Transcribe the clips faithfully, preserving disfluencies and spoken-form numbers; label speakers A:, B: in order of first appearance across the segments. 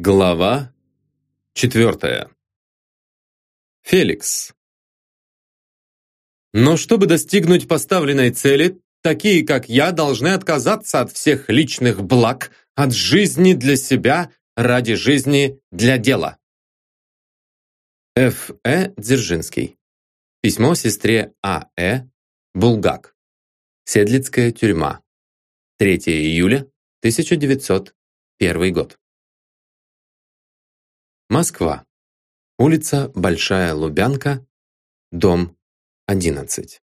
A: Глава четвертая. Феликс. Но чтобы достигнуть поставленной цели, такие, как я, должны отказаться от всех личных благ, от жизни для себя, ради жизни для дела. Ф. Э. Дзержинский. Письмо сестре А. Э. Булгак. Седлицкая тюрьма. третьего июля тысяча девятьсот первый год. Москва. Улица Большая Лубянка, дом одиннадцать.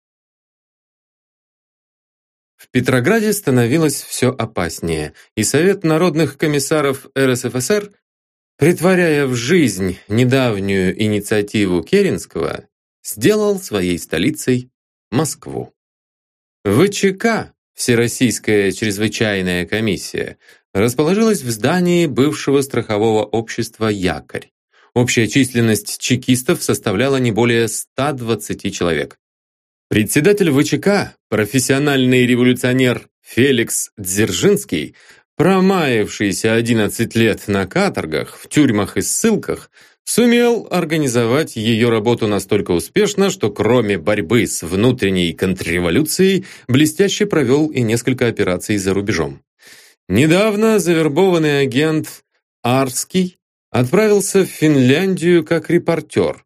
A: В Петрограде становилось все опаснее, и Совет народных комиссаров Эр Эс Эф Эс Эр, претворяя в жизнь недавнюю инициативу Керенского, сделал своей столицей Москву. вэ че ка, Всероссийская чрезвычайная комиссия, расположилась в здании бывшего страхового общества «Якорь». Общая численность чекистов составляла не более ста двадцати человек. Председатель вэ че ка, профессиональный революционер Феликс Дзержинский, промаявшийся одиннадцать лет на каторгах, в тюрьмах и ссылках, сумел организовать ее работу настолько успешно, что кроме борьбы с внутренней контрреволюцией блестяще провел и несколько операций за рубежом. Недавно завербованный агент Арский отправился в Финляндию как репортер.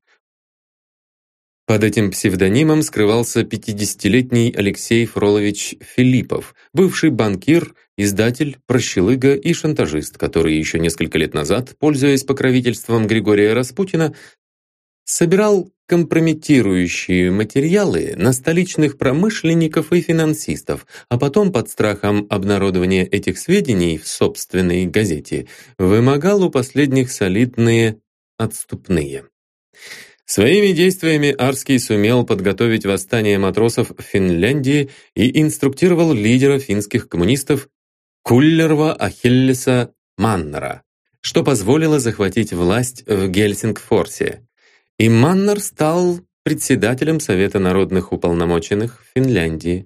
A: Под этим псевдонимом скрывался пятидесятилетний Алексей Фролович Филиппов, бывший банкир, издатель, прощелыга и шантажист, который еще несколько лет назад, пользуясь покровительством Григория Распутина, собирал компрометирующие материалы на столичных промышленников и финансистов, а потом под страхом обнародования этих сведений в собственной газете вымогал у последних солидные отступные. Своими действиями Арский сумел подготовить восстание матросов в Финляндии и инструктировал лидера финских коммунистов Куллерва Ахиллеса Маннера, что позволило захватить власть в Гельсингфорсе. И Маннер стал председателем Совета народных уполномоченных в Финляндии.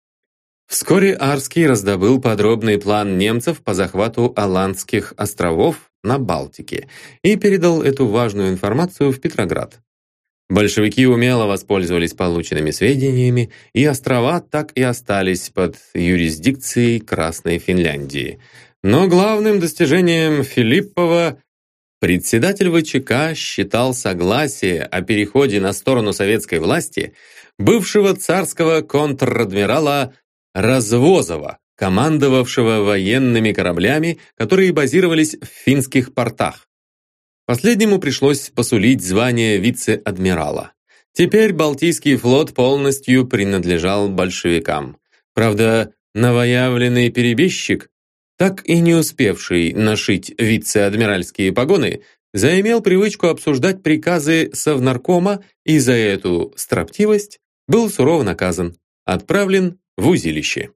A: Вскоре Арский раздобыл подробный план немцев по захвату Аландских островов на Балтике и передал эту важную информацию в Петроград. Большевики умело воспользовались полученными сведениями, и острова так и остались под юрисдикцией Красной Финляндии. Но главным достижением Филиппова председатель вэ че ка считал согласие о переходе на сторону советской власти бывшего царского контр-адмирала Развозова, командовавшего военными кораблями, которые базировались в финских портах. Последнему пришлось посулить звание вице-адмирала. Теперь Балтийский флот полностью принадлежал большевикам. Правда, новоявленный перебежчик, так и не успевший нашить вице-адмиральские погоны, заимел привычку обсуждать приказы Совнаркома и за эту строптивость был сурово наказан, отправлен в узилище.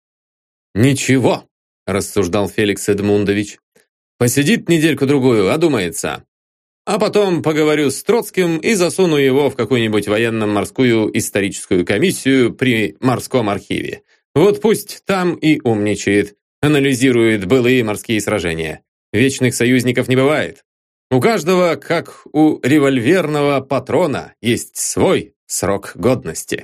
A: «Ничего», — рассуждал Феликс Эдмундович, «посидит недельку-другую, одумается. А потом поговорю с Троцким и засуну его в какую-нибудь военно-морскую историческую комиссию при морском архиве. Вот пусть там и умничает, анализирует былые морские сражения. Вечных союзников не бывает. У каждого, как у револьверного патрона, есть свой срок годности».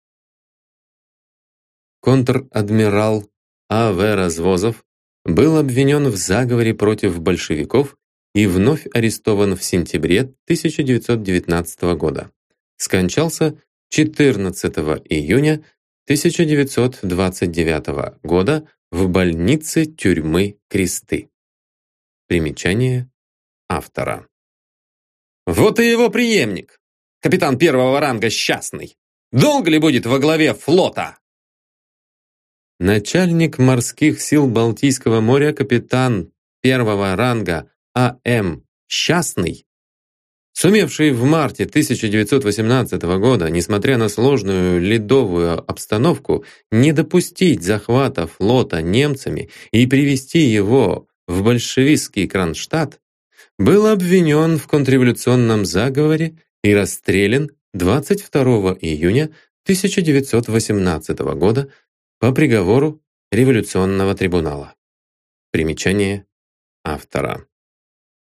A: Контр-адмирал А В Развозов был обвинен в заговоре против большевиков и вновь арестован в сентябре тысяча девятьсот девятнадцатого года. Скончался четырнадцатого июня тысяча девятьсот двадцать девятого года в больнице тюрьмы Кресты. Примечание автора. Вот и его преемник, капитан первого ранга Счастный. Долго ли будет во главе флота? Начальник морских сил Балтийского моря капитан первого ранга А М Счастный, сумевший в марте тысяча девятьсот восемнадцатого года, несмотря на сложную ледовую обстановку, не допустить захвата флота немцами и привести его в большевистский Кронштадт, был обвинен в контрреволюционном заговоре и расстрелян двадцать второго июня тысяча девятьсот восемнадцатого года по приговору революционного трибунала. Примечание автора.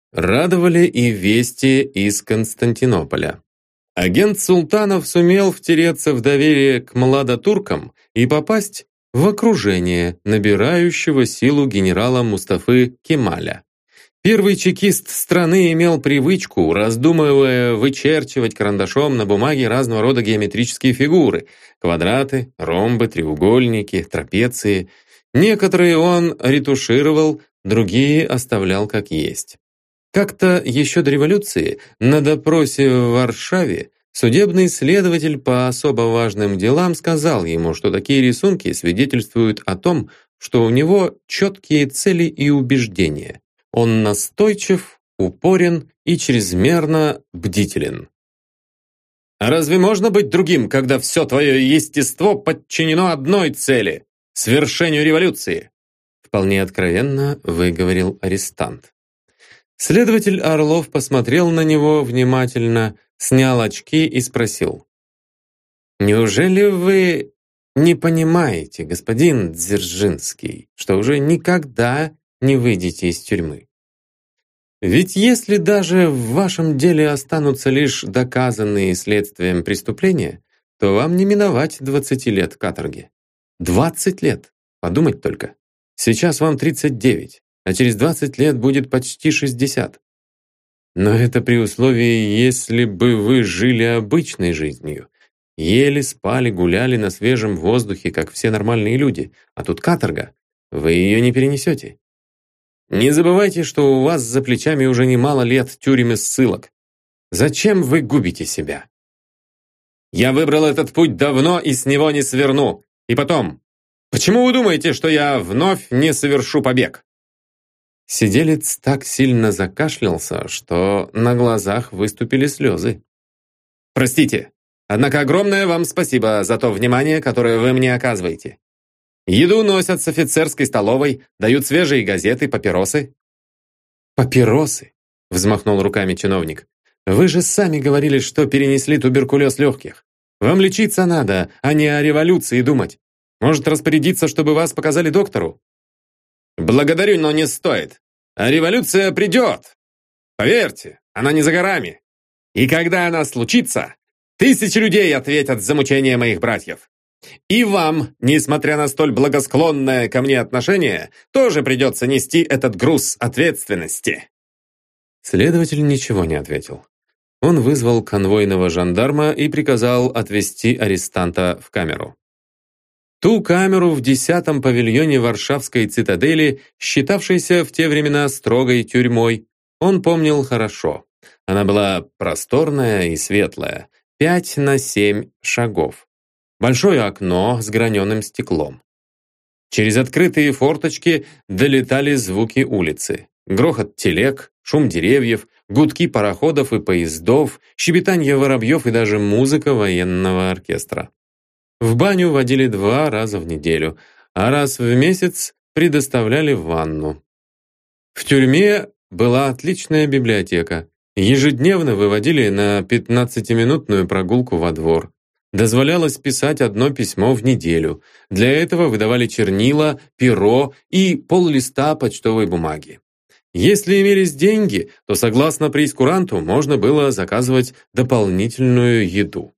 A: Радовали и вести из Константинополя. Агент Султанов сумел втереться в доверие к младотуркам и попасть в окружение набирающего силу генерала Мустафы Кемаля. Первый чекист страны имел привычку, раздумывая, вычерчивать карандашом на бумаге разного рода геометрические фигуры – квадраты, ромбы, треугольники, трапеции. Некоторые он ретушировал, другие оставлял как есть. Как-то еще до революции на допросе в Варшаве судебный следователь по особо важным делам сказал ему, что такие рисунки свидетельствуют о том, что у него четкие цели и убеждения. Он настойчив, упорен и чрезмерно бдителен. А разве можно быть другим, когда все твое естество подчинено одной цели – свершению революции? Вполне откровенно выговорил арестант. Следователь Орлов посмотрел на него внимательно, снял очки и спросил. «Неужели вы не понимаете, господин Дзержинский, что уже никогда не выйдете из тюрьмы? Ведь если даже в вашем деле останутся лишь доказанные следствием преступления, то вам не миновать двадцати лет каторги. двадцать лет! Подумать только. Сейчас вам тридцать девять, а через двадцать лет будет почти шестьдесят. Но это при условии, если бы вы жили обычной жизнью. Ели, спали, гуляли на свежем воздухе, как все нормальные люди. А тут каторга. Вы ее не перенесете. Не забывайте, что у вас за плечами уже немало лет тюрем и ссылок. Зачем вы губите себя? Я выбрал этот путь давно и с него не сверну. И потом, почему вы думаете, что я вновь не совершу побег? Сиделец так сильно закашлялся, что на глазах выступили слезы. Простите, однако огромное вам спасибо за то внимание, которое вы мне оказываете. Еду носят с офицерской столовой, дают свежие газеты, папиросы. Папиросы? Взмахнул руками чиновник. Вы же сами говорили, что перенесли туберкулез легких. Вам лечиться надо, а не о революции думать. Может распорядиться, чтобы вас показали доктору? Благодарю, но не стоит. А революция придет. Поверьте, она не за горами. И когда она случится, тысячи людей ответят за мучения моих братьев. И вам, несмотря на столь благосклонное ко мне отношение, тоже придется нести этот груз ответственности. Следователь ничего не ответил. Он вызвал конвойного жандарма и приказал отвезти арестанта в камеру. Ту камеру в десятом павильоне Варшавской цитадели, считавшейся в те времена строгой тюрьмой, он помнил хорошо. Она была просторная и светлая, пять на семь шагов. Большое окно с граненым стеклом. Через открытые форточки долетали звуки улицы. Грохот телег, шум деревьев, гудки пароходов и поездов, щебетанье воробьев и даже музыка военного оркестра. В баню водили два раза в неделю, а раз в месяц предоставляли ванну. В тюрьме была отличная библиотека. Ежедневно выводили на пятнадцатиминутную прогулку во двор. Дозволялось писать одно письмо в неделю. Для этого выдавали чернила, перо и пол-листа почтовой бумаги. Если имелись деньги, то, согласно прейскуранту, можно было заказывать дополнительную еду.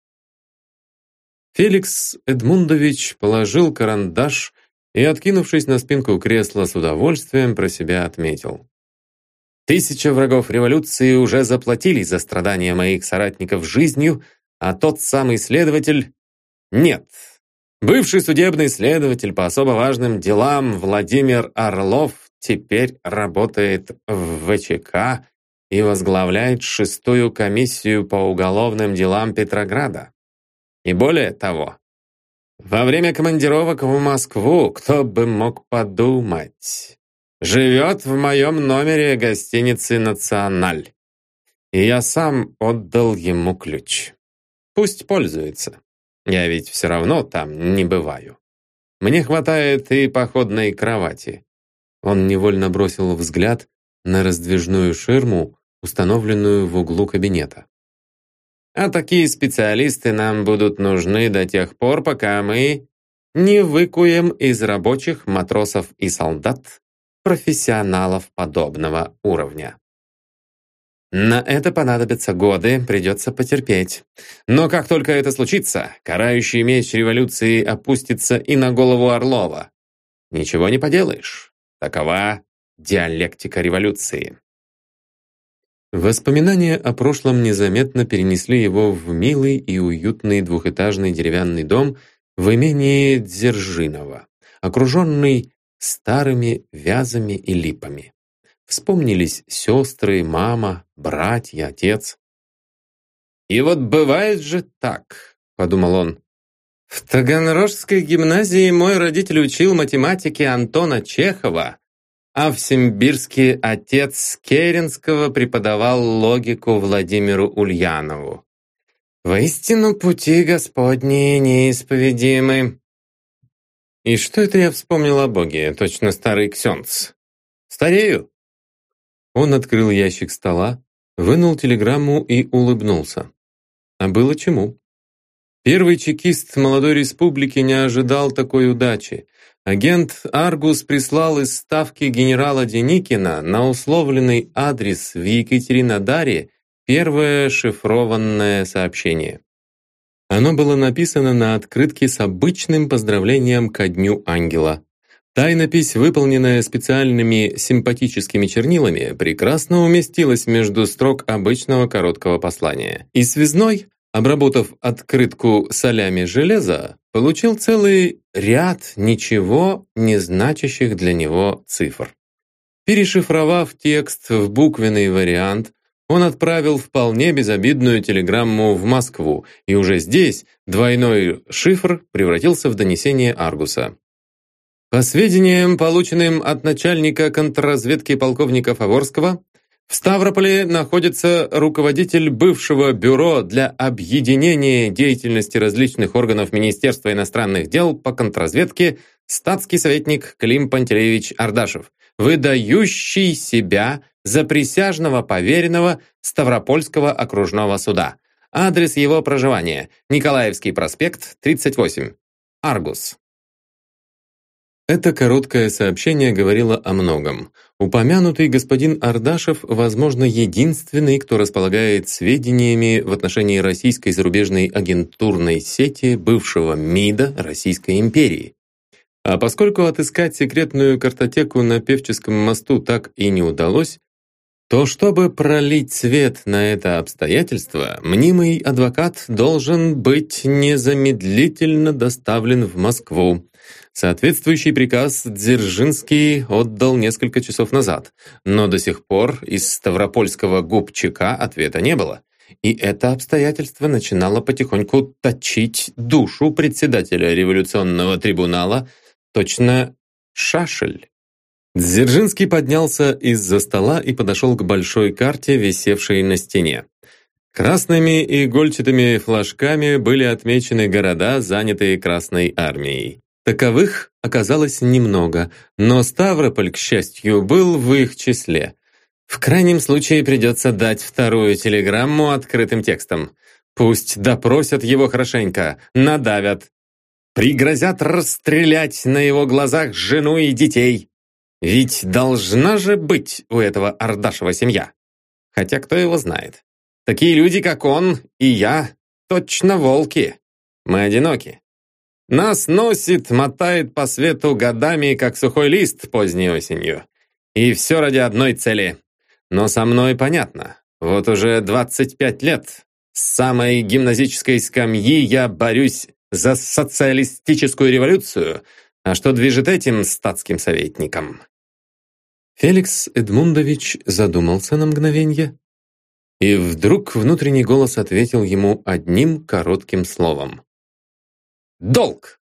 A: Феликс Эдмундович положил карандаш и, откинувшись на спинку кресла, с удовольствием про себя отметил. Тысяча врагов революции уже заплатили за страдания моих соратников жизнью, а тот самый следователь – нет. Бывший судебный следователь по особо важным делам Владимир Орлов теперь работает в ВЧК и возглавляет шестую комиссию по уголовным делам Петрограда. И более того, во время командировок в Москву, кто бы мог подумать, живет в моем номере гостиницы «Националь». И я сам отдал ему ключ. Пусть пользуется. Я ведь все равно там не бываю. Мне хватает и походной кровати. Он невольно бросил взгляд на раздвижную ширму, установленную в углу кабинета. А такие специалисты нам будут нужны до тех пор, пока мы не выкуем из рабочих, матросов и солдат профессионалов подобного уровня. На это понадобятся годы, придется потерпеть. Но как только это случится, карающий меч революции опустится и на голову Орлова. Ничего не поделаешь. Такова диалектика революции. Воспоминания о прошлом незаметно перенесли его в милый и уютный двухэтажный деревянный дом в имении Дзержинова, окруженный старыми вязами и липами. Вспомнились сестры, мама, братья, отец. «И вот бывает же так», — подумал он. «В Таганрожской гимназии мой родитель учил математике Антона Чехова, а в Симбирске отец Керенского преподавал логику Владимиру Ульянову. Воистину пути Господни неисповедимы». И что это я вспомнил о Боге, точно старый ксенц? Старею? Он открыл ящик стола, вынул телеграмму и улыбнулся. А было чему? Первый чекист молодой республики не ожидал такой удачи. Агент Аргус прислал из ставки генерала Деникина на условленный адрес в Екатеринодаре первое шифрованное сообщение. Оно было написано на открытке с обычным поздравлением ко Дню Ангела. Тайнопись, выполненная специальными симпатическими чернилами, прекрасно уместилась между строк обычного короткого послания. И связной, обработав открытку солями железа, получил целый ряд ничего не значащих для него цифр. Перешифровав текст в буквенный вариант, он отправил вполне безобидную телеграмму в Москву, и уже здесь двойной шифр превратился в донесение Аргуса. По сведениям, полученным от начальника контрразведки полковника Фаворского, в Ставрополе находится руководитель бывшего бюро для объединения деятельности различных органов Министерства иностранных дел по контрразведке статский советник Клим Пантелеевич Ардашев, выдающий себя за присяжного поверенного Ставропольского окружного суда. Адрес его проживания – Николаевский проспект, тридцать восемь. Аргус. Это короткое сообщение говорило о многом. Упомянутый господин Ардашев, возможно, единственный, кто располагает сведениями в отношении российской зарубежной агентурной сети бывшего МИДа Российской империи. А поскольку отыскать секретную картотеку на Певческом мосту так и не удалось, то чтобы пролить свет на это обстоятельство, мнимый адвокат должен быть незамедлительно доставлен в Москву. Соответствующий приказ Дзержинский отдал несколько часов назад, но до сих пор из Ставропольского губчака ответа не было. И это обстоятельство начинало потихоньку точить душу председателя революционного трибунала, точно шашель. Дзержинский поднялся из-за стола и подошел к большой карте, висевшей на стене. Красными и игольчатыми флажками были отмечены города, занятые Красной армией. Таковых оказалось немного, но Ставрополь, к счастью, был в их числе. В крайнем случае придется дать вторую телеграмму открытым текстом. Пусть допросят его хорошенько, надавят. Пригрозят расстрелять на его глазах жену и детей. Ведь должна же быть у этого Ардашева семья. Хотя кто его знает. Такие люди, как он и я, точно волки. Мы одиноки. Нас носит, мотает по свету годами, как сухой лист поздней осенью. И все ради одной цели. Но со мной понятно. Вот уже двадцать пять лет с самой гимназической скамьи я борюсь за социалистическую революцию. А что движет этим статским советником? Феликс Эдмундович задумался на мгновенье. И вдруг внутренний голос ответил ему одним коротким словом. Долг!